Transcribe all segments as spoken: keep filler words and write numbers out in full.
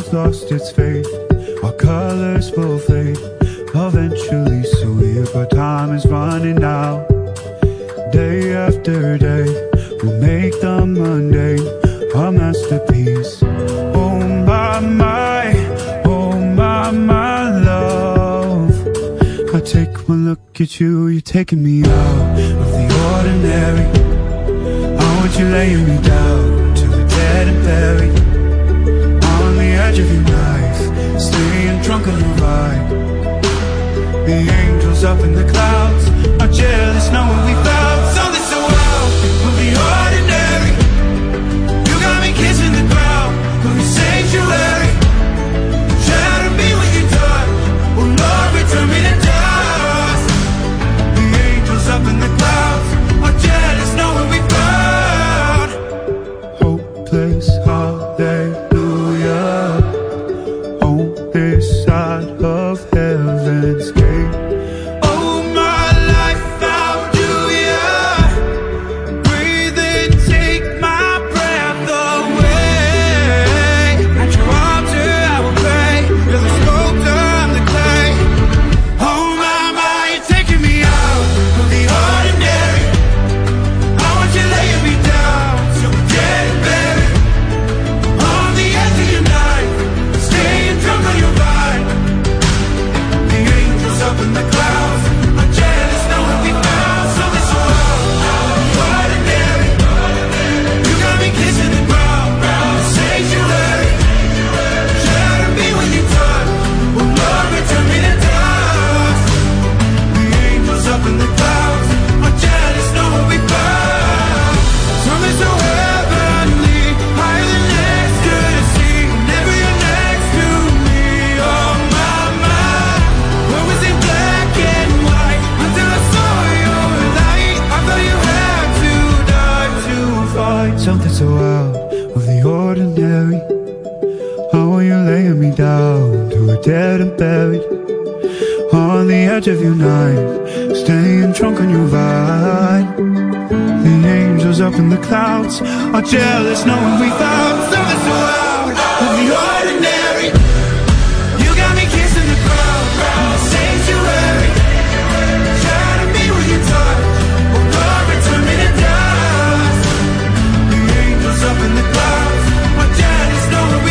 world lost its faith, our colors will fade eventually, so weird, but time is running out. Day after day, we'll make the mundane a masterpiece. Oh my, my, oh my, my love, I take one look at you, you're taking me out of the ordinary. I want you laying me down to the dead and buried, on the edge of your knife, staying drunk on the ride. The angels up in the clouds are jealous knowing we found something so out of the ordinary. You got me kissing the ground of your sanctuary. Shatter me when you're done, oh Lord, return me to dust. The angels up in the clouds are jealous knowing we found hopeless hallelujah on this side of heaven's gate. Something so out of the ordinary. How are you laying me down to a dead and buried, on the edge of your knife, staying drunk on your ride. The angels up in the clouds are jealous knowing we found something so out of the ordinary. You got me kissing the ground in the sanctuary. Shatter me when you touch, oh Lord, return me to dust. Up in the clouds, my jealous know where we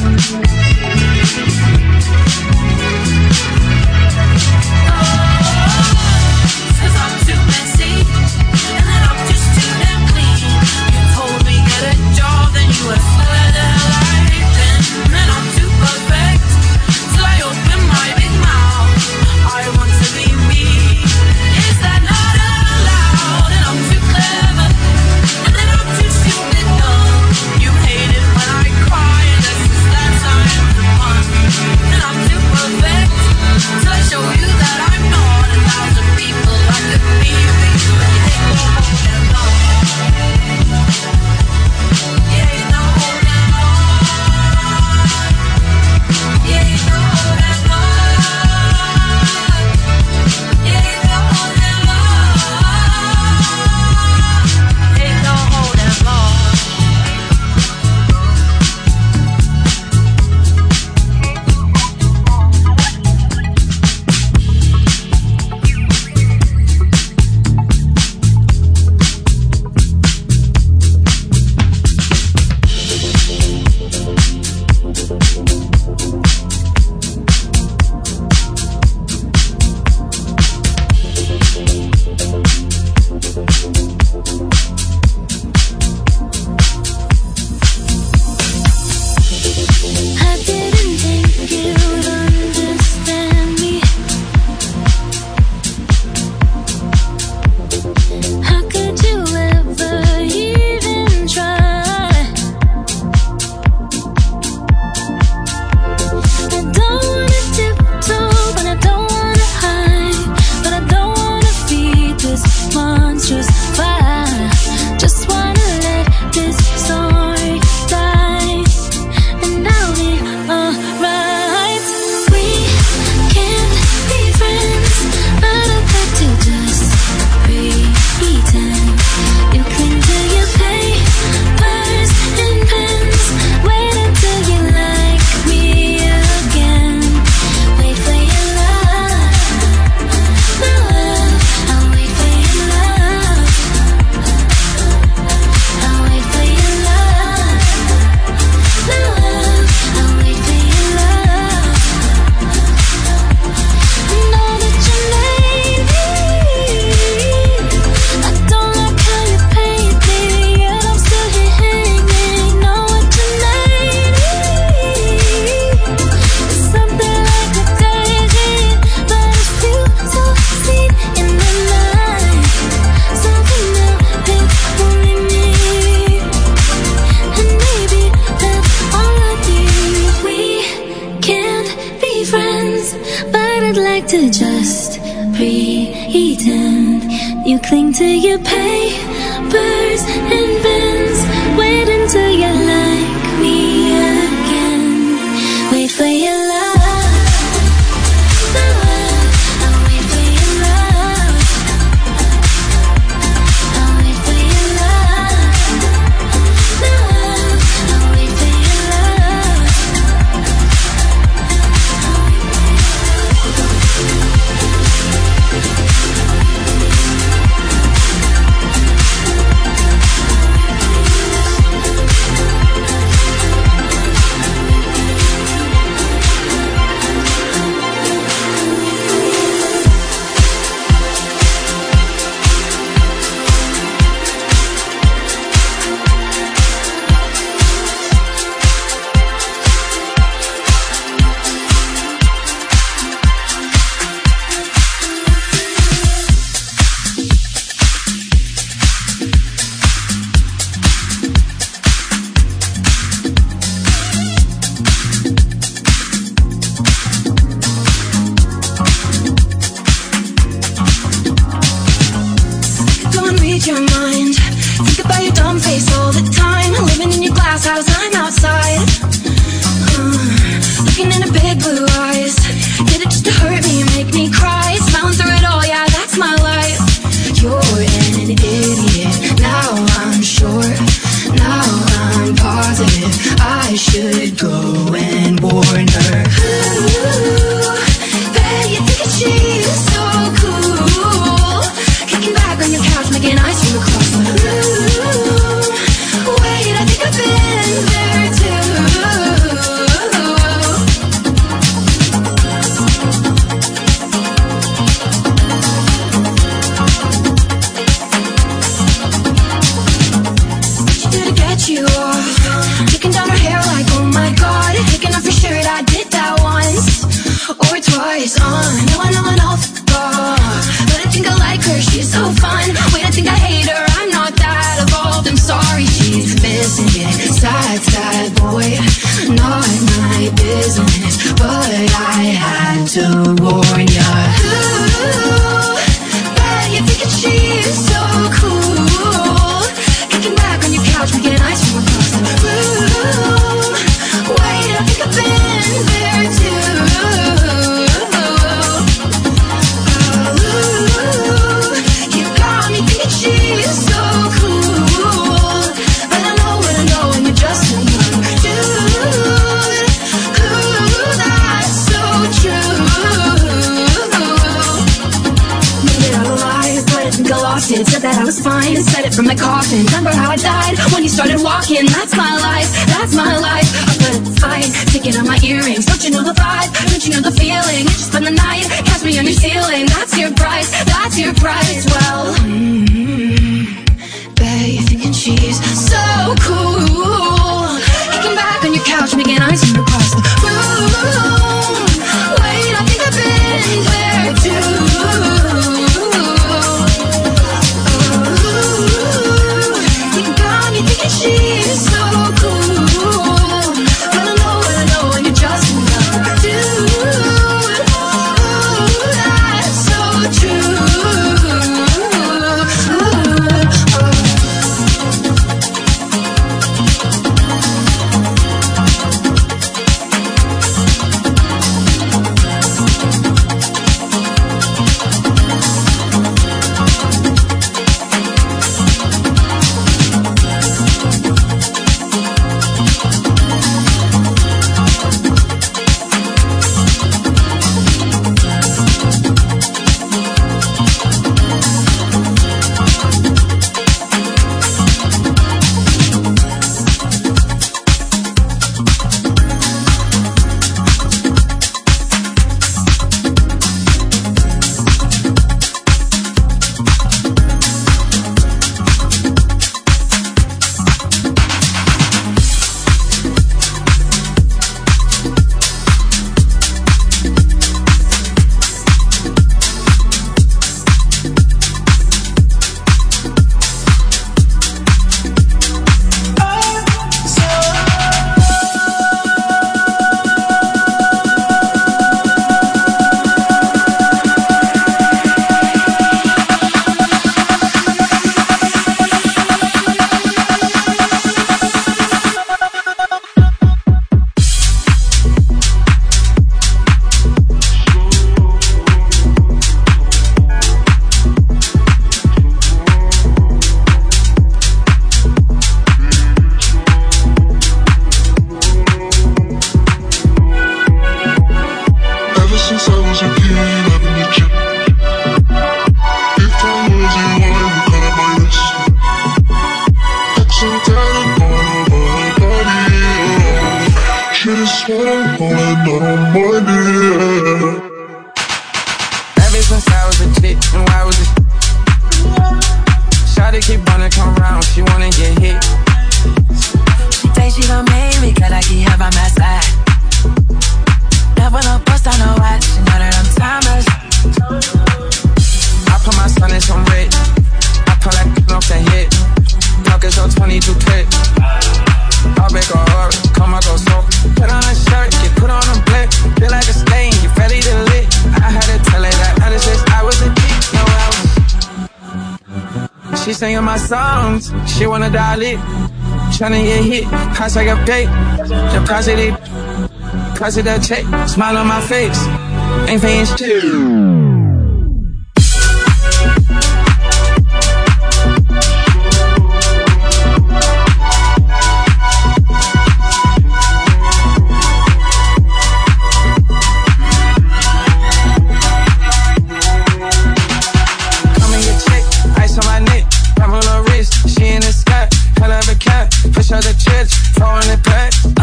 to just pretend. You cling to your papers and pens. Wait until you like me again. Wait for your love. you off. Looking down her hair like, oh my god. Taking off your shirt, I did that once or twice. Uh, no, I know I know. But I think I like her, she's so fun. Wait, I think I hate her, I'm not that evolved. I'm sorry, she's missing it. Sad, sad boy, not my business, but I had to warn ya. Ooh, bet you're thinking she's so cool. Kicking back on your couch, making ice from across the room. Wait, I think I've been there too. She's so cool, but I know what I know, and you're just a young dude. Ooh, that's so true. Made it all alive, but I think I lost it. Said that I was fine, said it from my coffin. Remember how I died when you started walking? That's my life, that's my life. I put up a fight, taking out my earrings. Don't you know the vibe? Don't you know the feeling? You just spend the night, catch me on your ceiling. That's your price, that's your price. Well, you're thinking she's so cool. Kicking back on your couch, making ice from across the room. Wait, I think I've been there too. Oh, you got me thinking she's so cool. But I know what I know, and you're just another dude. Oh, that's so true. Singing my songs, she wanna dial it. Tryna get hit, hashtag update. The positive, positive check. Smile on my face, ain't paying shit.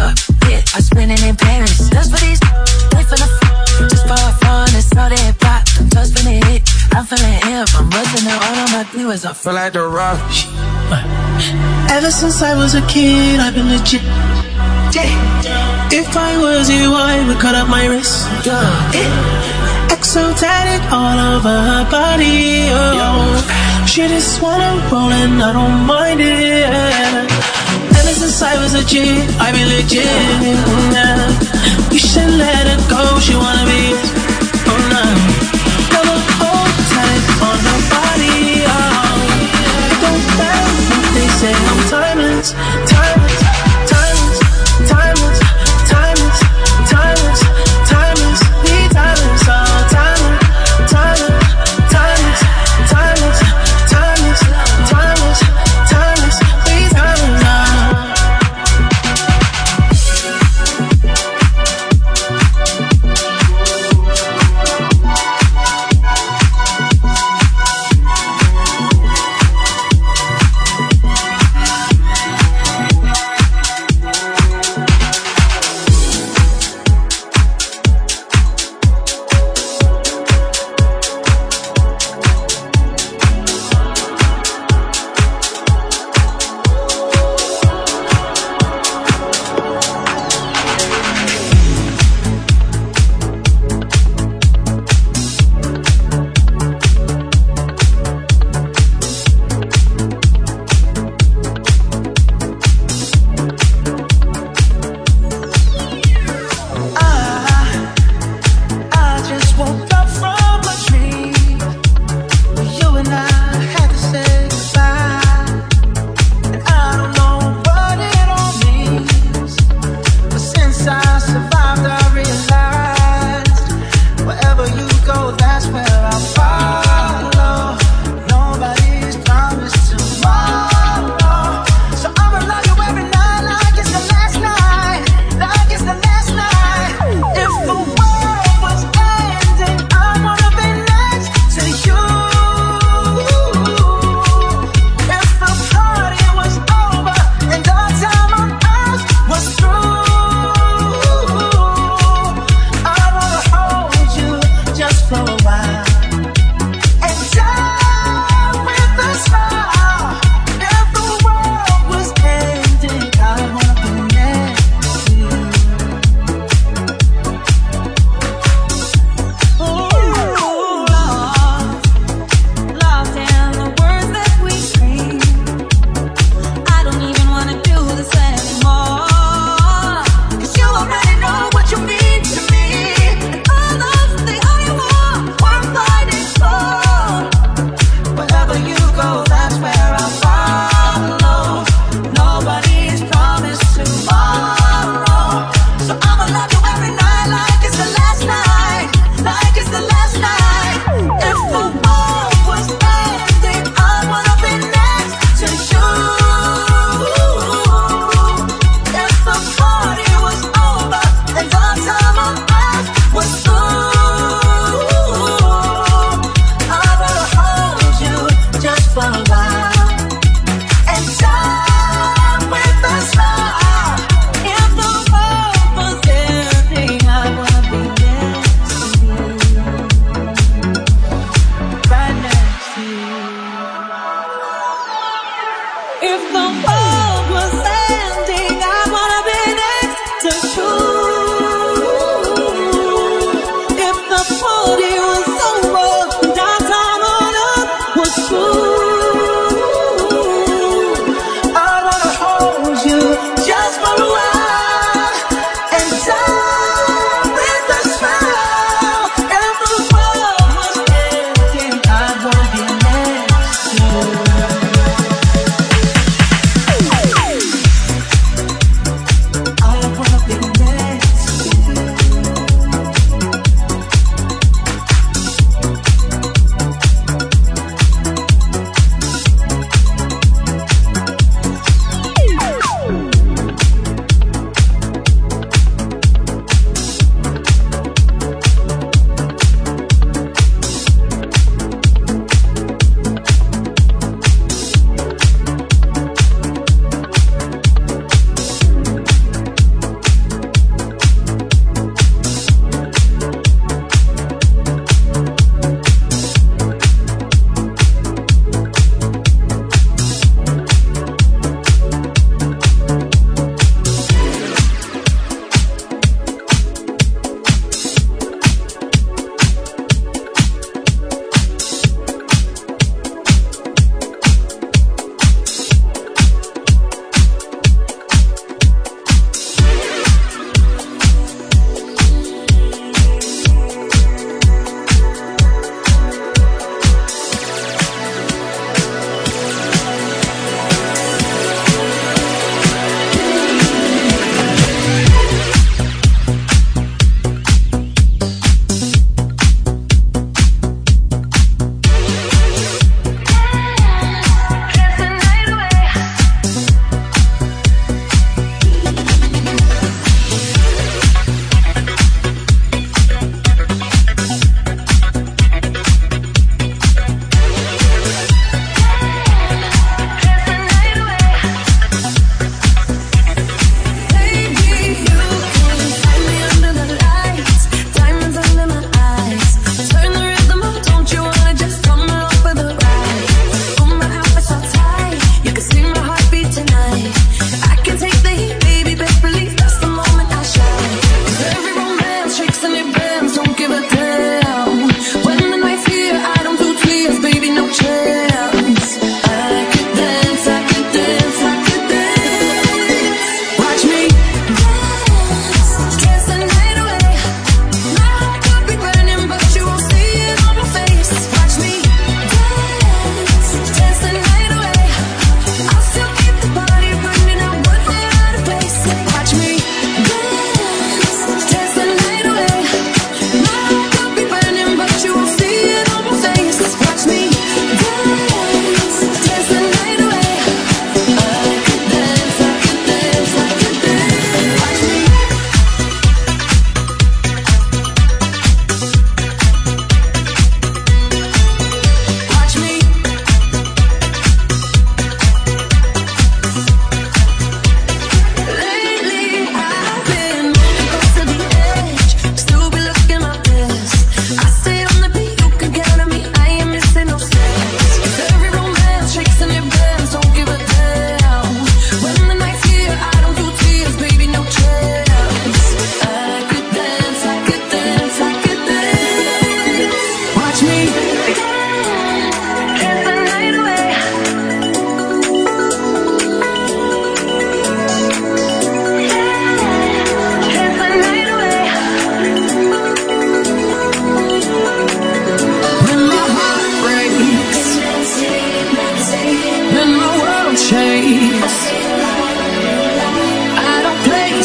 Spinning in Paris, just for these, wait for the, just for fun, it's all that pop. since I was a kid, I've been legit. If I was you, I would cut up my wrist. Exo tatted all over her body. Oh, she just wanna roll and I don't mind it. Ever since I was a kid, I've been legit. You should let her go, she wanna be. Oh no, never hold tight on her body. Oh, it don't matter what they say, I'm timeless, timeless, timeless, timeless, timeless, timeless, timeless, we timeless, oh, timeless, timeless, timeless, timeless, timeless, timeless, timeless, we timeless, oh.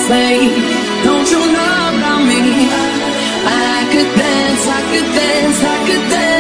say, don't you know about me? I could dance, I could dance, I could dance.